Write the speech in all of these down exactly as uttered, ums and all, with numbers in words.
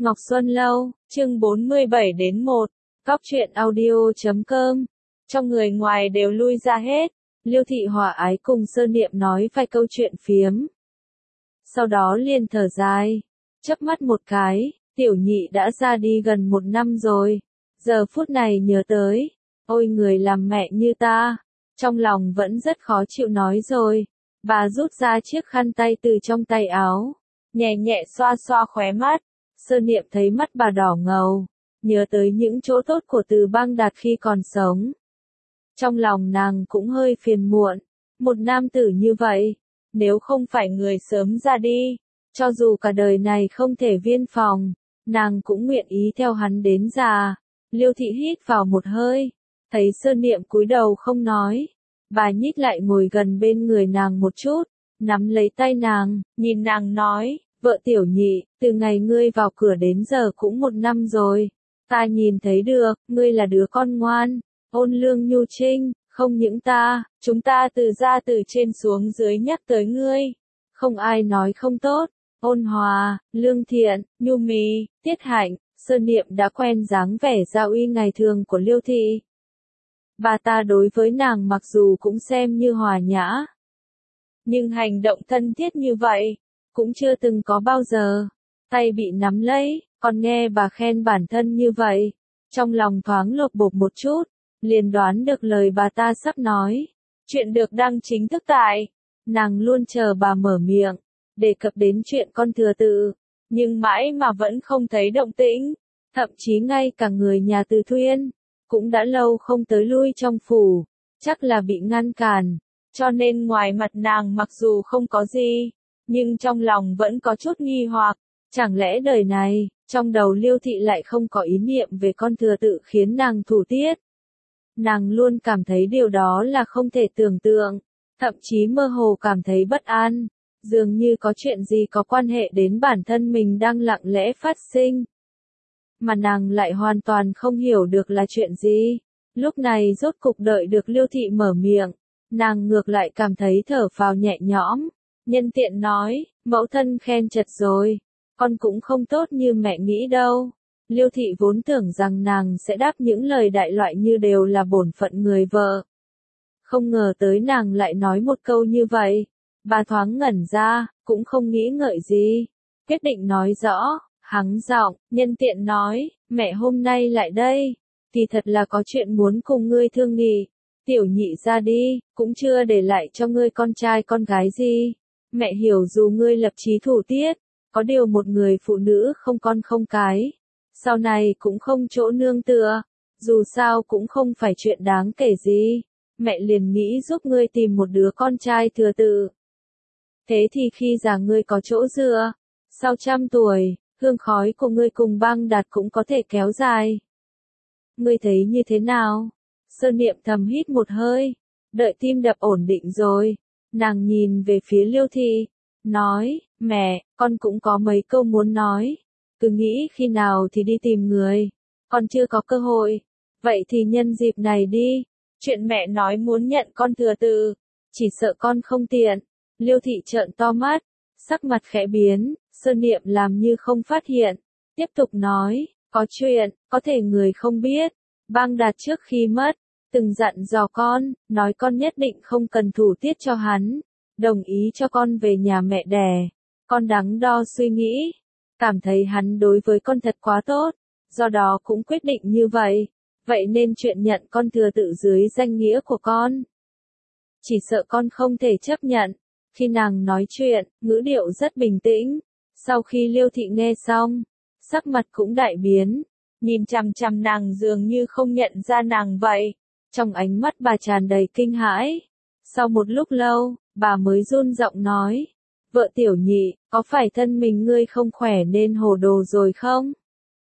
Ngọc Xuân Lâu, chương bốn mươi bảy đến một, Cóc truyện audio chấm com. Trong người ngoài đều lui ra hết, Liêu Thị hòa ái cùng Sơn Niệm nói vài câu chuyện phiếm. Sau đó liền thở dài, chớp mắt một cái, tiểu nhị đã ra đi gần một năm rồi. Giờ phút này nhớ tới, ôi người làm mẹ như ta, trong lòng vẫn rất khó chịu nói rồi. Bà rút ra chiếc khăn tay từ trong tay áo, nhẹ nhẹ xoa xoa khóe mắt. Sơn Niệm thấy mắt bà đỏ ngầu, nhớ tới những chỗ tốt của Từ Bang Đạt khi còn sống. Trong lòng nàng cũng hơi phiền muộn, một nam tử như vậy, nếu không phải người sớm ra đi, cho dù cả đời này không thể viên phòng, nàng cũng nguyện ý theo hắn đến già. Liêu Thị hít vào một hơi, thấy Sơn Niệm cúi đầu không nói, bà nhích lại ngồi gần bên người nàng một chút, nắm lấy tay nàng, nhìn nàng nói, vợ tiểu nhị, từ ngày ngươi vào cửa đến giờ cũng một năm rồi, ta nhìn thấy được, ngươi là đứa con ngoan, ôn lương nhu trinh, không những ta, chúng ta từ ra từ trên xuống dưới nhắc tới ngươi, không ai nói không tốt, ôn hòa, lương thiện, nhu mì, tiết hạnh. Sơn Niệm đã quen dáng vẻ gia uy ngày thường của Liêu Thị. Bà ta đối với nàng mặc dù cũng xem như hòa nhã, nhưng hành động thân thiết như vậy, cũng chưa từng có bao giờ. Tay bị nắm lấy, còn nghe bà khen bản thân như vậy, trong lòng thoáng lột bột một chút, liền đoán được lời bà ta sắp nói. Chuyện được đăng chính thức tại, nàng luôn chờ bà mở miệng, đề cập đến chuyện con thừa tự, nhưng mãi mà vẫn không thấy động tĩnh, thậm chí ngay cả người nhà Từ Thuyên, cũng đã lâu không tới lui trong phủ, chắc là bị ngăn cản, cho nên ngoài mặt nàng mặc dù không có gì, nhưng trong lòng vẫn có chút nghi hoặc, chẳng lẽ đời này, trong đầu Liêu Thị lại không có ý niệm về con thừa tự khiến nàng thủ tiết. Nàng luôn cảm thấy điều đó là không thể tưởng tượng, thậm chí mơ hồ cảm thấy bất an, dường như có chuyện gì có quan hệ đến bản thân mình đang lặng lẽ phát sinh. Mà nàng lại hoàn toàn không hiểu được là chuyện gì. Lúc này rốt cục đợi được Liêu Thị mở miệng, nàng ngược lại cảm thấy thở phào nhẹ nhõm, nhân tiện nói, mẫu thân khen chật rồi, con cũng không tốt như mẹ nghĩ đâu. Liêu Thị vốn tưởng rằng nàng sẽ đáp những lời đại loại như đều là bổn phận người vợ. Không ngờ tới nàng lại nói một câu như vậy, bà thoáng ngẩn ra, cũng không nghĩ ngợi gì, quyết định nói rõ. Hắng giọng, nhân tiện nói, mẹ hôm nay lại đây, thì thật là có chuyện muốn cùng ngươi thương nghị. Tiểu nhị ra đi, cũng chưa để lại cho ngươi con trai con gái gì. Mẹ hiểu dù ngươi lập chí thủ tiết, có điều một người phụ nữ không con không cái, sau này cũng không chỗ nương tựa, dù sao cũng không phải chuyện đáng kể gì. Mẹ liền nghĩ giúp ngươi tìm một đứa con trai thừa tự. Thế thì khi già ngươi có chỗ dựa, sau trăm tuổi, hương khói của ngươi cùng Bang Đạt cũng có thể kéo dài. Ngươi thấy như thế nào? Sơn Niệm thầm hít một hơi, đợi tim đập ổn định rồi, nàng nhìn về phía Liêu Thị, nói, mẹ, con cũng có mấy câu muốn nói, cứ nghĩ khi nào thì đi tìm người, con chưa có cơ hội, vậy thì nhân dịp này đi, chuyện mẹ nói muốn nhận con thừa tự, chỉ sợ con không tiện. Liêu Thị trợn to mắt, sắc mặt khẽ biến. Sơn Niệm làm như không phát hiện, tiếp tục nói, có chuyện, có thể người không biết, Bang Đạt trước khi mất, từng dặn dò con, nói con nhất định không cần thủ tiết cho hắn, đồng ý cho con về nhà mẹ đẻ. Con đắn đo suy nghĩ, cảm thấy hắn đối với con thật quá tốt, do đó cũng quyết định như vậy, vậy nên chuyện nhận con thừa tự dưới danh nghĩa của con. Chỉ sợ con không thể chấp nhận. Khi nàng nói chuyện, ngữ điệu rất bình tĩnh. Sau khi Liêu Thị nghe xong, sắc mặt cũng đại biến, nhìn chằm chằm nàng dường như không nhận ra nàng vậy. Trong ánh mắt bà tràn đầy kinh hãi. Sau một lúc lâu, bà mới run giọng nói, vợ tiểu nhị, có phải thân mình ngươi không khỏe nên hồ đồ rồi không?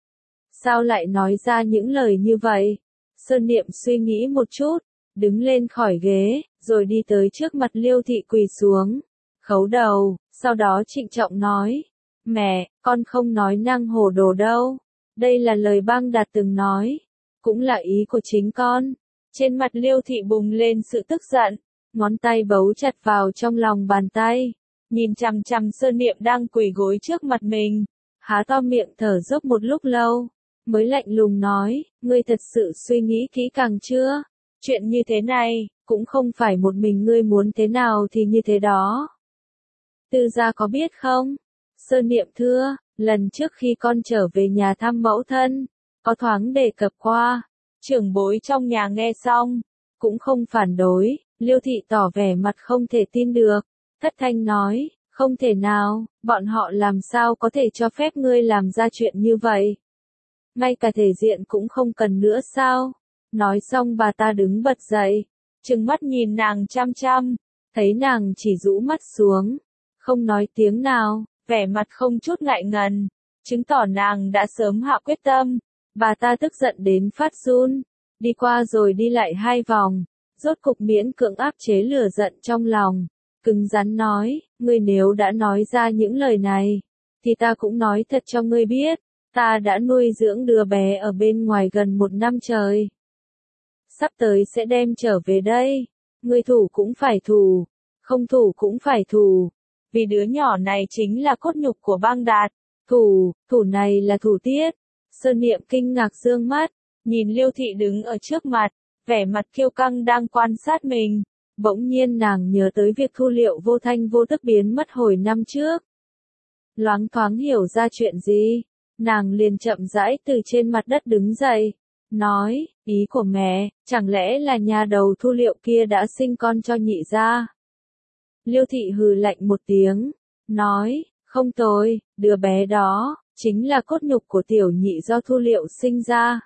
Sao lại nói ra những lời như vậy? Sơn Niệm suy nghĩ một chút, đứng lên khỏi ghế, rồi đi tới trước mặt Liêu Thị quỳ xuống, khấu đầu, sau đó trịnh trọng nói, mẹ, con không nói năng hồ đồ đâu. Đây là lời Bang Đạt từng nói, cũng là ý của chính con. Trên mặt Liêu Thị bùng lên sự tức giận, ngón tay bấu chặt vào trong lòng bàn tay, nhìn chằm chằm Sơn Niệm đang quỳ gối trước mặt mình, há to miệng thở dốc một lúc lâu, mới lạnh lùng nói, ngươi thật sự suy nghĩ kỹ càng chưa? Chuyện như thế này, cũng không phải một mình ngươi muốn thế nào thì như thế đó. Tư gia có biết không? Sơn Niệm thưa, lần trước khi con trở về nhà thăm mẫu thân, có thoáng đề cập qua. Trưởng bối trong nhà nghe xong, cũng không phản đối, Liêu thị tỏ vẻ mặt không thể tin được. Thất thanh nói, không thể nào, bọn họ làm sao có thể cho phép ngươi làm ra chuyện như vậy? Ngay cả thể diện cũng không cần nữa sao? Nói xong bà ta đứng bật dậy, trừng mắt nhìn nàng chăm chăm, thấy nàng chỉ rũ mắt xuống, không nói tiếng nào, vẻ mặt không chút ngại ngần, chứng tỏ nàng đã sớm hạ quyết tâm. Bà ta tức giận đến phát run, đi qua rồi đi lại hai vòng, rốt cục miễn cưỡng áp chế lửa giận trong lòng, cứng rắn nói, ngươi nếu đã nói ra những lời này, thì ta cũng nói thật cho ngươi biết, ta đã nuôi dưỡng đứa bé ở bên ngoài gần một năm trời. Sắp tới sẽ đem trở về đây, ngươi thủ cũng phải thủ, không thủ cũng phải thủ, vì đứa nhỏ này chính là cốt nhục của Bang Đạt, thủ, thủ này là thủ tiết. Sơn Niệm kinh ngạc dương mắt, nhìn Liêu thị đứng ở trước mặt, vẻ mặt kiêu căng đang quan sát mình, bỗng nhiên nàng nhớ tới việc Thu Liệu vô thanh vô tức biến mất hồi năm trước. Loáng thoáng hiểu ra chuyện gì, nàng liền chậm rãi từ trên mặt đất đứng dậy, nói, ý của mẹ, chẳng lẽ là nhà đầu Thu Liệu kia đã sinh con cho nhị gia? Liêu thị hừ lạnh một tiếng, nói, không tồi, đứa bé đó chính là cốt nhục của tiểu nhị do Thu Liệu sinh ra.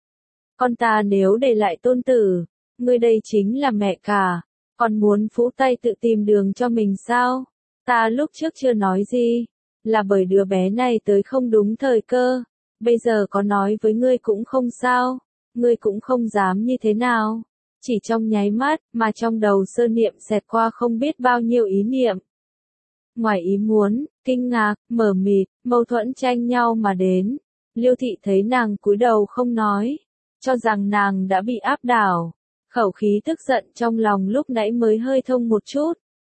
Con ta nếu để lại tôn tử, ngươi đây chính là mẹ cả, còn muốn phũ tay tự tìm đường cho mình sao? Ta lúc trước chưa nói gì, là bởi đứa bé này tới không đúng thời cơ, bây giờ có nói với ngươi cũng không sao, ngươi cũng không dám như thế nào. Chỉ trong nháy mắt, mà trong đầu Sơn Niệm xẹt qua không biết bao nhiêu ý niệm. Ngoài ý muốn, kinh ngạc, mờ mịt, mâu thuẫn tranh nhau mà đến. Liêu thị thấy nàng cúi đầu không nói, cho rằng nàng đã bị áp đảo. Khẩu khí tức giận trong lòng lúc nãy mới hơi thông một chút.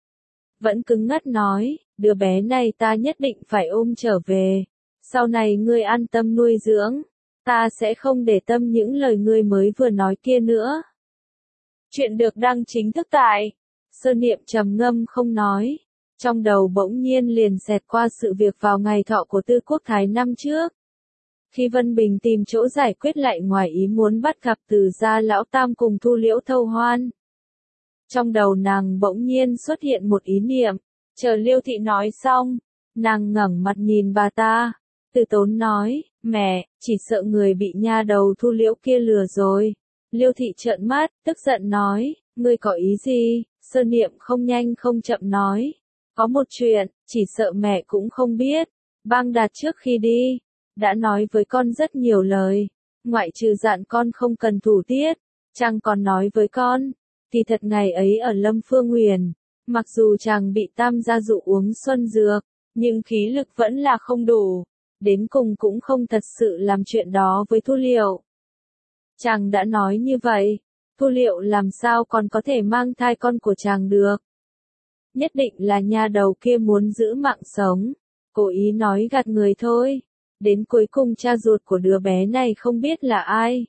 Vẫn cứng ngắt nói, đứa bé này ta nhất định phải ôm trở về. Sau này ngươi an tâm nuôi dưỡng, ta sẽ không để tâm những lời ngươi mới vừa nói kia nữa. Chuyện được đăng chính thức tại Sơn Niệm trầm ngâm không nói. Trong đầu bỗng nhiên liền xẹt qua sự việc vào ngày thọ của Tư Quốc Thái năm trước. Khi Vân Bình tìm chỗ giải quyết lại ngoài ý muốn bắt gặp Từ gia lão tam cùng Thu Liễu thâu hoan. Trong đầu nàng bỗng nhiên xuất hiện một ý niệm, chờ Liêu thị nói xong, nàng ngẩng mặt nhìn bà ta, từ tốn nói, mẹ, chỉ sợ người bị nha đầu Thu Liễu kia lừa rồi. Liêu thị trợn mắt, tức giận nói, ngươi có ý gì? Sơn Niệm không nhanh không chậm nói, có một chuyện, chỉ sợ mẹ cũng không biết. Bang Đạt trước khi đi, đã nói với con rất nhiều lời, ngoại trừ dặn con không cần thủ tiết, chàng còn nói với con, thì thật ngày ấy ở Lâm Phương Huyền, mặc dù chàng bị tam gia dụ uống xuân dược, nhưng khí lực vẫn là không đủ, đến cùng cũng không thật sự làm chuyện đó với Thu Liệu. Chàng đã nói như vậy, Thu Liệu làm sao còn có thể mang thai con của chàng được? Nhất định là nha đầu kia muốn giữ mạng sống, cố ý nói gạt người thôi. Đến cuối cùng cha ruột của đứa bé này không biết là ai.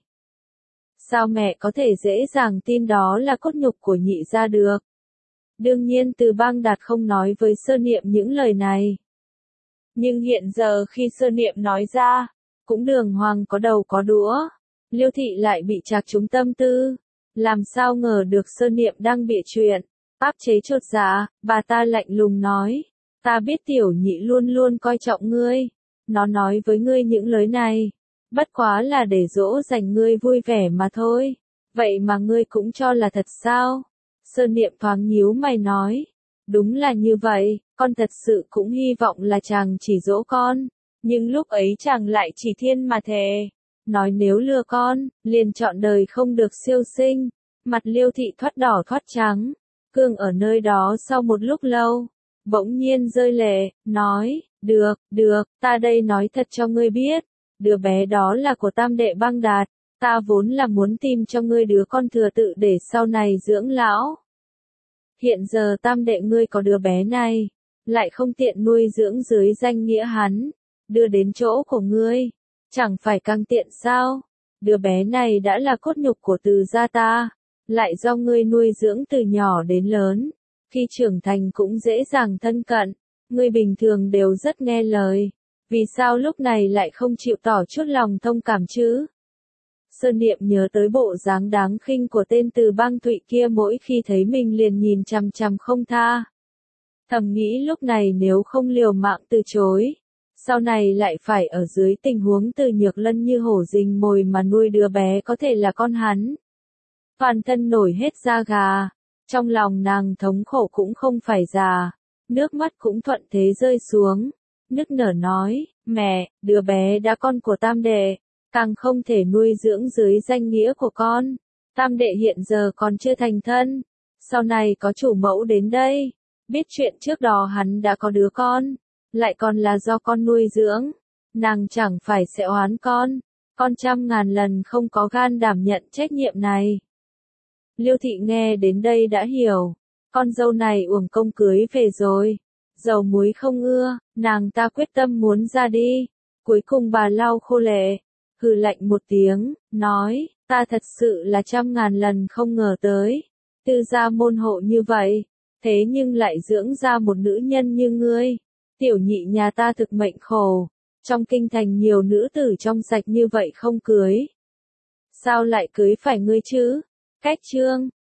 Sao mẹ có thể dễ dàng tin đó là cốt nhục của nhị gia được? Đương nhiên Từ Bang Đạt không nói với Sơn Niệm những lời này. Nhưng hiện giờ khi Sơn Niệm nói ra, cũng đường hoàng có đầu có đũa. Liêu thị lại bị trạc trúng tâm tư. Làm sao ngờ được Sơn Niệm đang bịa chuyện. Áp chế chột dạ, bà ta lạnh lùng nói. Ta biết tiểu nhị luôn luôn coi trọng ngươi. Nó nói với ngươi những lời này, bất quá là để dỗ dành ngươi vui vẻ mà thôi. Vậy mà ngươi cũng cho là thật sao? Sơn Niệm thoáng nhíu mày nói. Đúng là như vậy, con thật sự cũng hy vọng là chàng chỉ dỗ con. Nhưng lúc ấy chàng lại chỉ thiên mà thề. Nói nếu lừa con, liền chọn đời không được siêu sinh. Mặt Liêu thị thoát đỏ thoát trắng. Cương ở nơi đó sau một lúc lâu, bỗng nhiên rơi lệ, nói, được, được, ta đây nói thật cho ngươi biết, đứa bé đó là của tam đệ Bang Đạt, ta vốn là muốn tìm cho ngươi đứa con thừa tự để sau này dưỡng lão. Hiện giờ tam đệ ngươi có đứa bé này, lại không tiện nuôi dưỡng dưới danh nghĩa hắn, đưa đến chỗ của ngươi, chẳng phải càng tiện sao? Đứa bé này đã là cốt nhục của Từ gia ta, lại do ngươi nuôi dưỡng từ nhỏ đến lớn, khi trưởng thành cũng dễ dàng thân cận, ngươi bình thường đều rất nghe lời, vì sao lúc này lại không chịu tỏ chút lòng thông cảm chứ? Sơn Niệm nhớ tới bộ dáng đáng khinh của tên Từ Bang Thụy kia, mỗi khi thấy mình liền nhìn chằm chằm không tha. Thầm nghĩ lúc này nếu không liều mạng từ chối, sau này lại phải ở dưới tình huống Từ Nhược Lân như hổ rình mồi mà nuôi đứa bé có thể là con hắn. Toàn thân nổi hết da gà, trong lòng nàng thống khổ cũng không phải già, nước mắt cũng thuận thế rơi xuống, nức nở nói, mẹ, đứa bé đã con của tam đệ, càng không thể nuôi dưỡng dưới danh nghĩa của con. Tam đệ hiện giờ còn chưa thành thân, sau này có chủ mẫu đến đây, biết chuyện trước đó hắn đã có đứa con, lại còn là do con nuôi dưỡng, nàng chẳng phải sẽ oán con, con trăm ngàn lần không có gan đảm nhận trách nhiệm này. Liêu thị nghe đến đây đã hiểu, con dâu này uổng công cưới về rồi, dầu muối không ưa, nàng ta quyết tâm muốn ra đi, cuối cùng bà lau khô lệ, hừ lạnh một tiếng, nói, ta thật sự là trăm ngàn lần không ngờ tới, Từ gia môn hộ như vậy, thế nhưng lại dưỡng ra một nữ nhân như ngươi, tiểu nhị nhà ta thực mệnh khổ, trong kinh thành nhiều nữ tử trong sạch như vậy không cưới. Sao lại cưới phải ngươi chứ? Cách chương